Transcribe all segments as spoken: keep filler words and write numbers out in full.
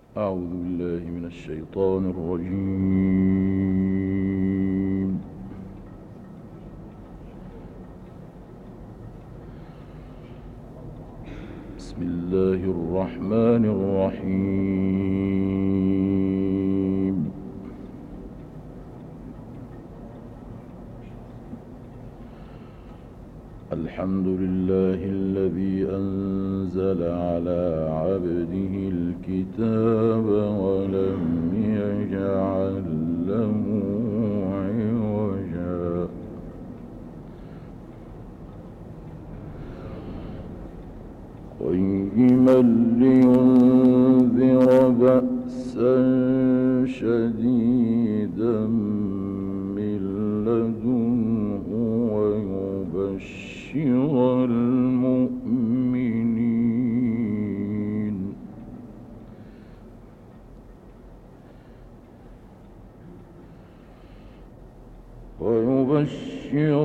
أعوذ بالله من الشيطان الرجيم. بسم الله الرحمن الرحيم. الحمد لله الذي أنزل على عبده الكتاب ولم يجعل له عوجا قيما لينذر بأسا شديدا من لدنه ويبشر المؤمنين ويبشر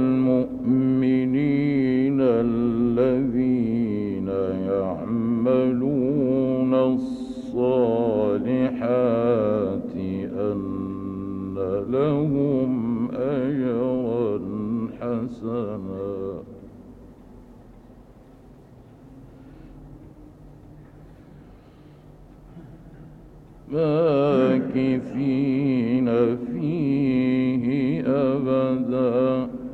المؤمنين الذين يعملون الصالحات أن لهم أجرا حسنا ماكثين فيه أبدا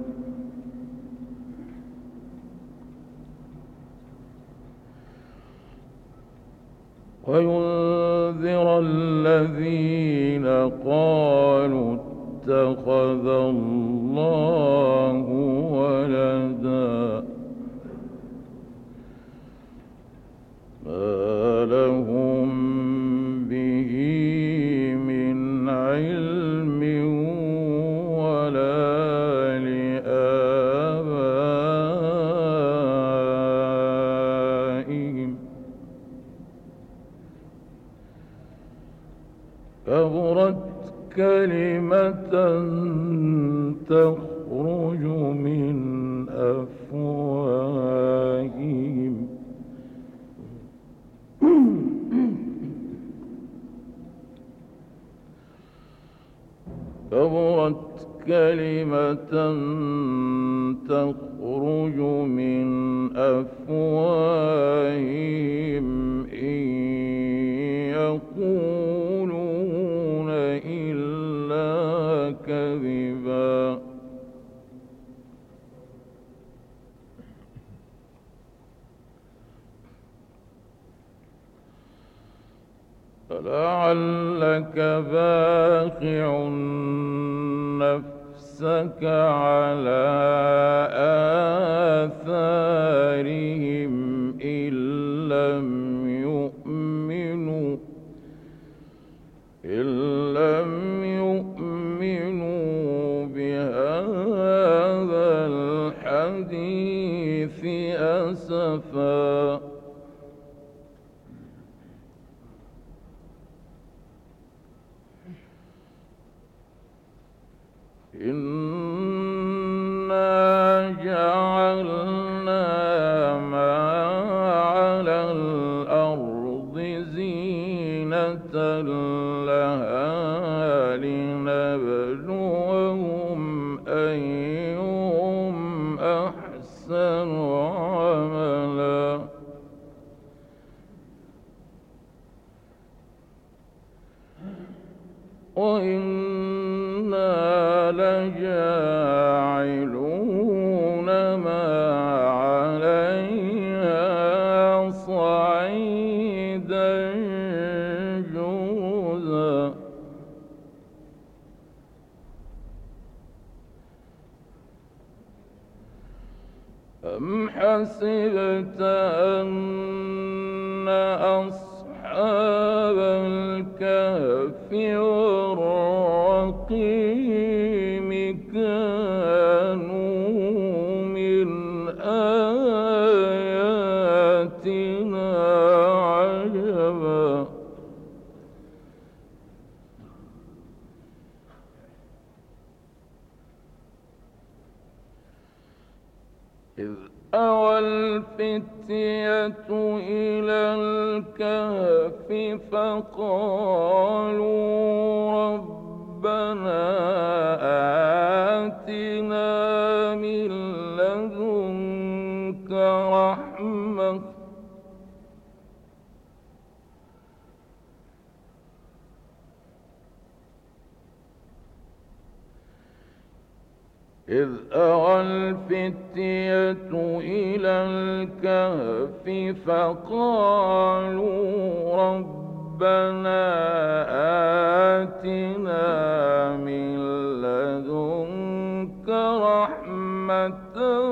وينذر الذين قالوا اتخذ الله ولدا ما لهم به من علم ولا لآبائهم كبرت كلمة تخرج من أفواههم كبرت كلمة تخرج من أفواههم إن يقولون إلا كذبا فلعلك باخع نفسك على آثارهم إن لم يؤمنوا إن لم يؤمنوا بهذا الحديث أسفا إنا جعلنا ما على الأرض زينة لها لنبلوهم أيهم أحسن عملا وإنا لجاعلون ما عليها صعيدا جرزا أم حسبت أن أصحاب الكهف والرقيم كانوا من آياتنا عجبا إذ أوى الفتية إلى الكهف فقالوا ربنا آتنا من لدنك رحمة إذ أوى الفتية إلى الكهف فقالوا ربنا آتنا من لدنك رحمة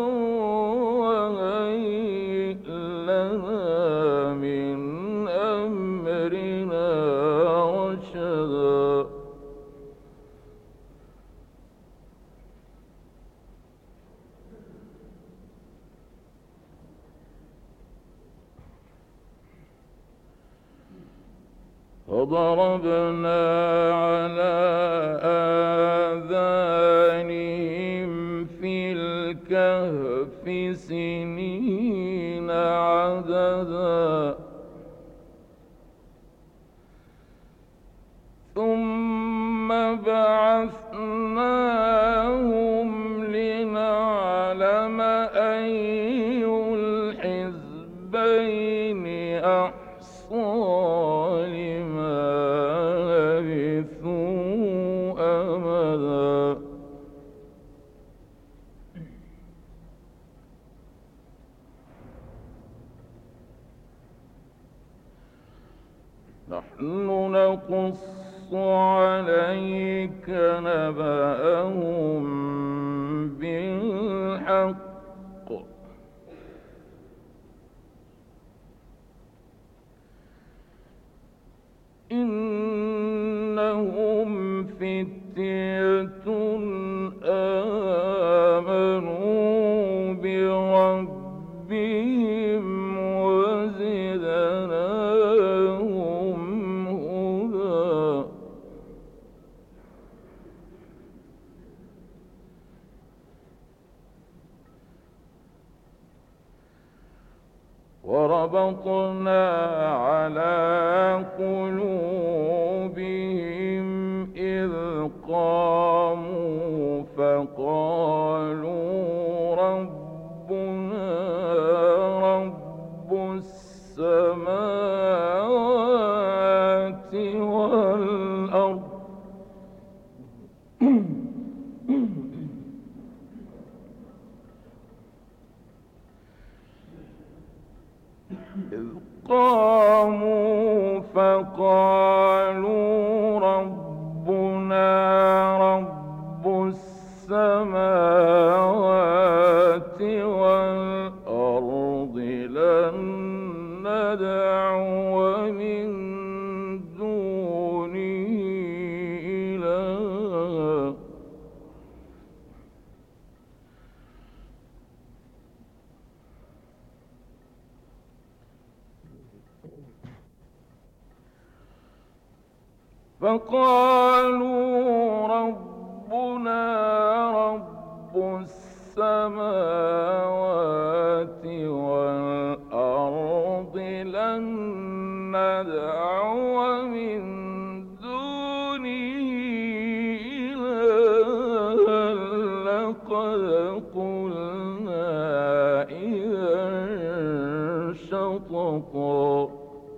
وهيئ لنا من أمرنا رشدا فضربنا على آذانهم في الكهف سنين عددا ثم بعثناهم لنعلم أي الحزبين أحصى نحن نقص عليك نبأهم بالحق إنهم فتية آمنوا بربهم وزدناهم هدى وربطنا على قلوبهم إذ قاموا فقالوا ربنا رب السماوات والأرض إذ قاموا فقالوا ربنا رب السماوات والأرض لن ندعو من دونه إلها فقالوا ربنا رب السماوات والأرض لن ندعو من دونه إلها لقد قلنا إذا شططا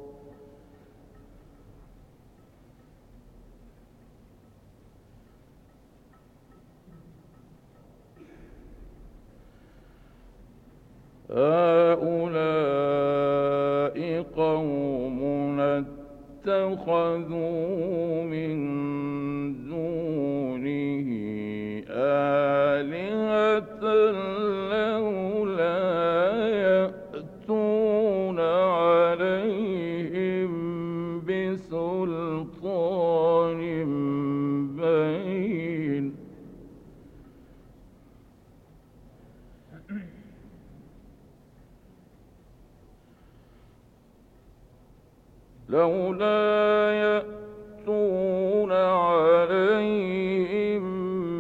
هؤلاء قومنا اتخذوا من دونه آلهة لولا يأتون عليهم بسلطان بين لولا يأتون عليهم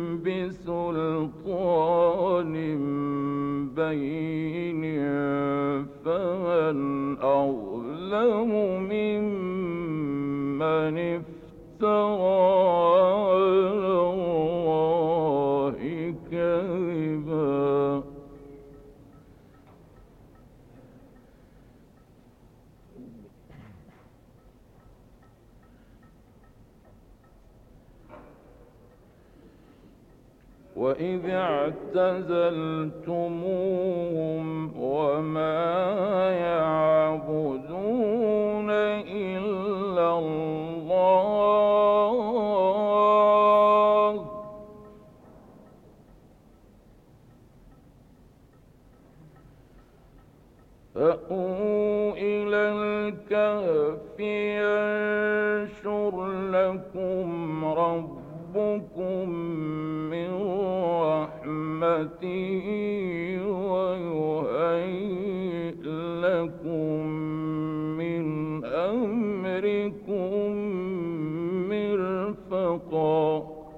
بسلطان بين فمن أظلم أظلم ممن افترى على الله كذبا. وإذ اعتزلتموهم وما يعبدون إلا الله فأووا إلى الكهف ينشر لكم ربكم من رحمته ويهيئ لكم من أمركم مرفقا.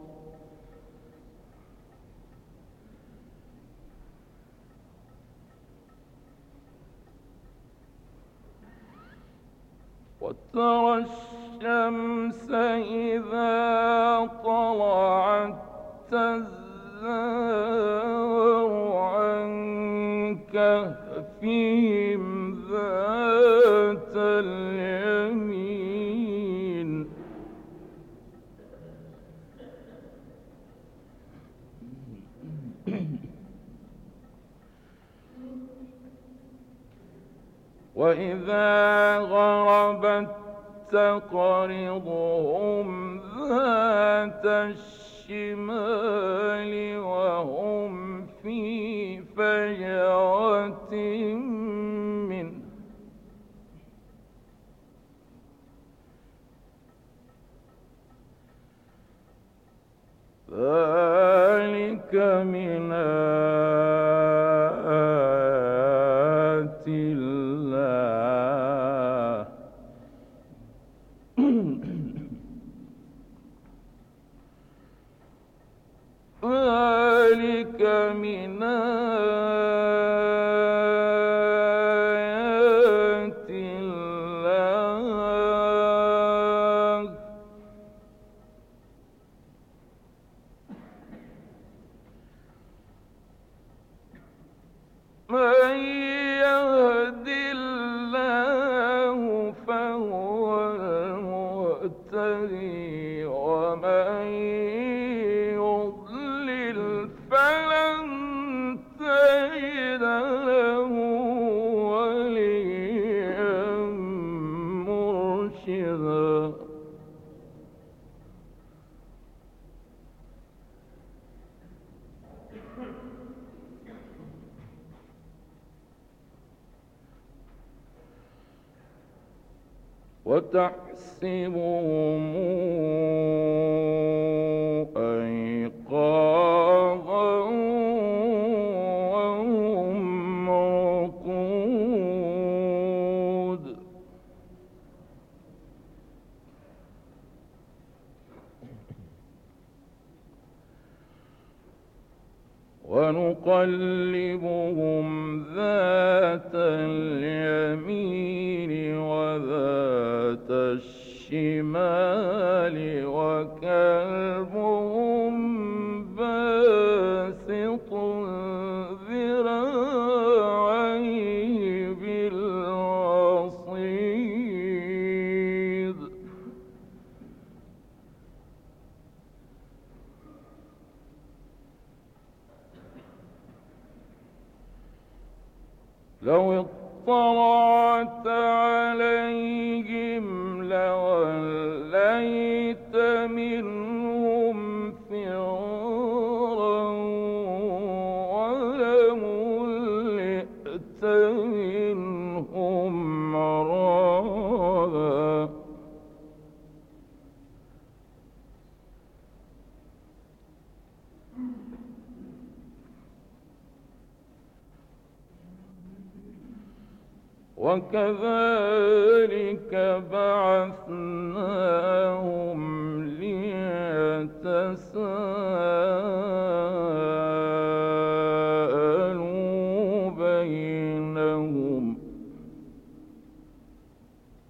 وترى الشمس إذا طلعت تزاور عن كهفهم ذات اليمين وإذا غربت تقرضهم ذات الشمال وهم في فجوة منه ذلك من آيات الله ذلك من آيات الله من يهد الله فهو المهتدي ومن يضلل فلن تجد له وليا مرشدا. وتحسبهم أيقاظا وهم رقود ونقلبهم ذات اليمين وذات الشمال وكلبهم باسط ذراعيه بالوصيد لو اطلعت عليهم لوليت منهم فرارا ولملئت منهم رعبا. وكذلك بعثناهم ليتساءلوا بينهم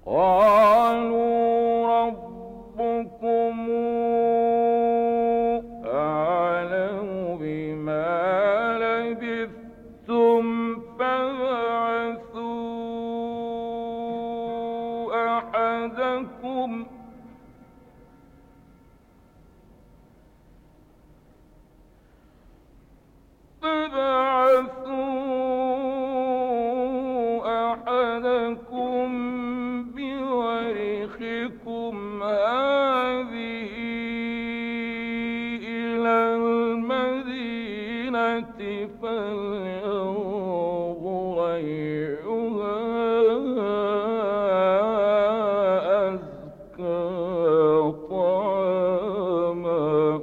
قالوا ربكم أعلم بما لبثتم فابعثوا أحدكم فابعثوا أحدكم بورقكم هذه إلى المدينة فلينظر أيها أزكى طعاما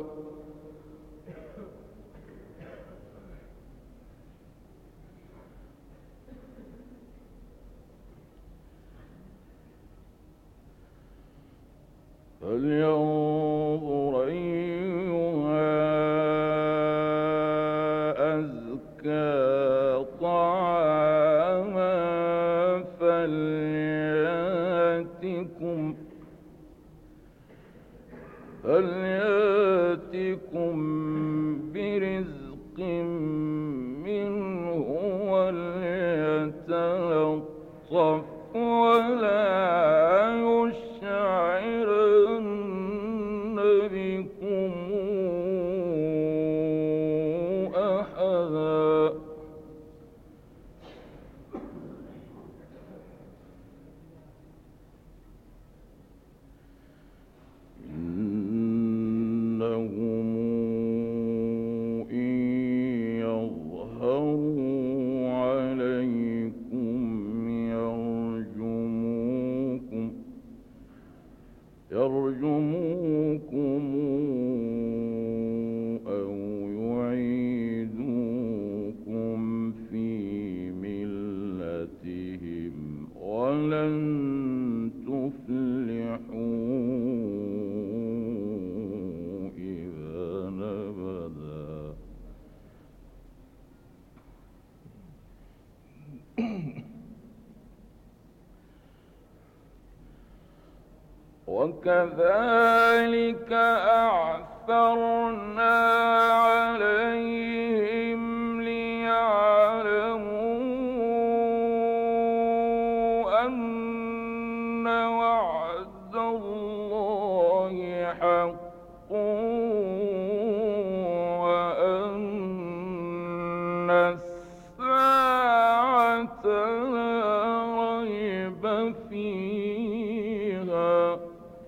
فلينظر أيها أزكى طعاما فليأتكم فليأتكم برزق منه وليتلطف ولا يشعرن بكم أحدا إنهم إن يظهروا عليكم يرجموكم يرجموكم أو يعيدوكم في ملتهم ولن تفلحوا إذا أبدا وكذلك أعثرنا عليهم ليعلموا أن وعد الله حق وأن الساعة لا ريب فيها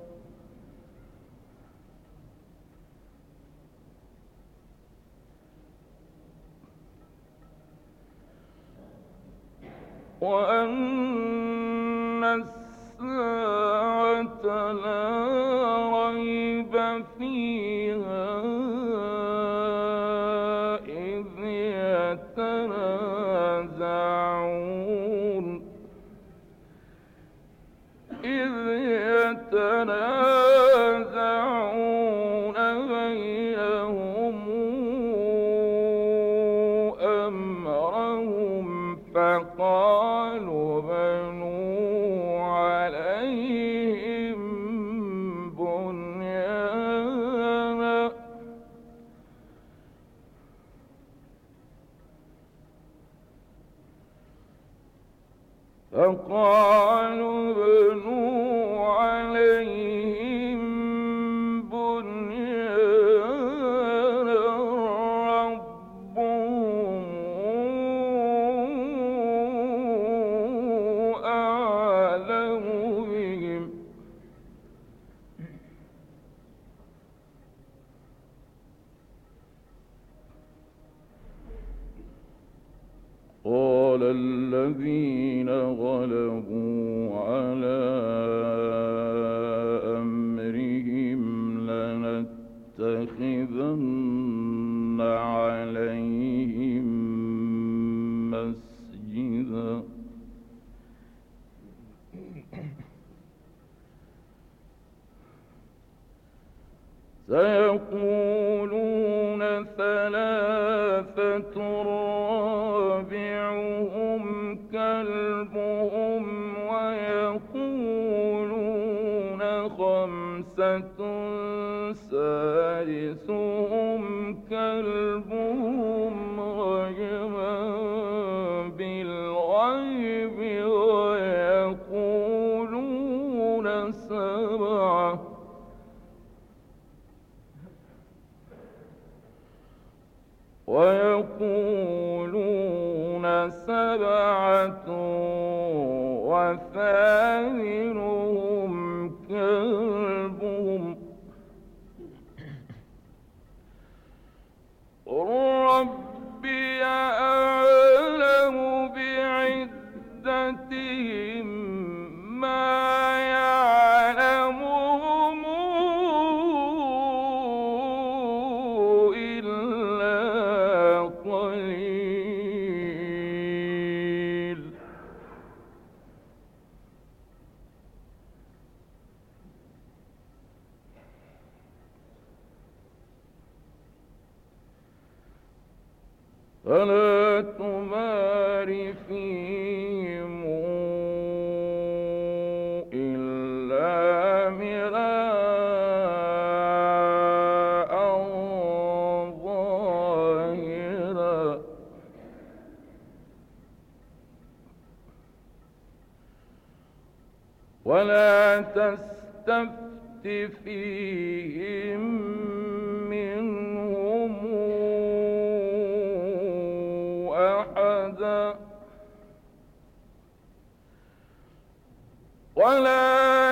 وأن الساعة لا ريب فيها إذ يتنازعون إذ يتنازعون بينهم أمرهم فقالوا بنوا عليهم بنيانا فقالوا بنوا عليهم بنيانا ربهم أعلم بهم قال الذين غلبوا على أمرهم لنتخذن عليهم مسجدا سيقولون ثلاثة رابعهم كلبهم ويقولون خمسة سادسهم كلبهم رجما بالغيب ويقولون سبعة ويقولون سبعة وثامنهم كلبهم ربي أعلم بعدتهم ما يعلمهم إلا قليل فلا تمار فيهم إلا مراء ظاهرا ولا تستفت فيهم منهم أحدا ولا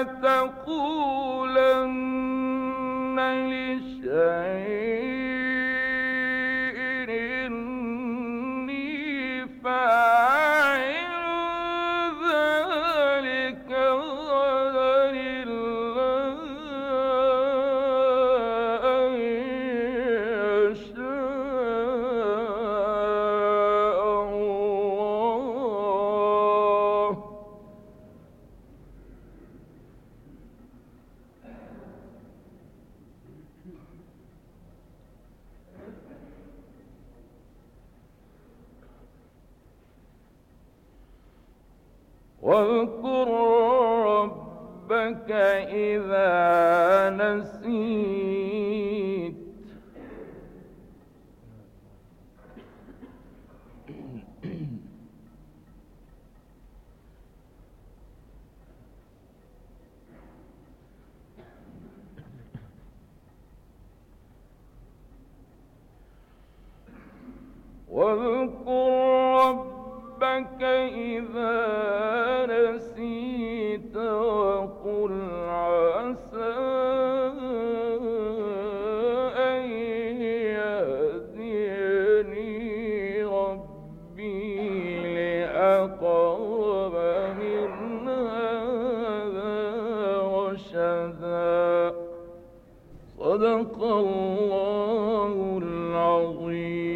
تقولن لشيء إني فاعل ذلك غدا إلا أن يشاء الله واذكر ربك إذا نسيت واذكر ربك إذا نسيت وقل عسى أن يهديني ربي لأقرب من هذا رشدا صدق الله العظيم.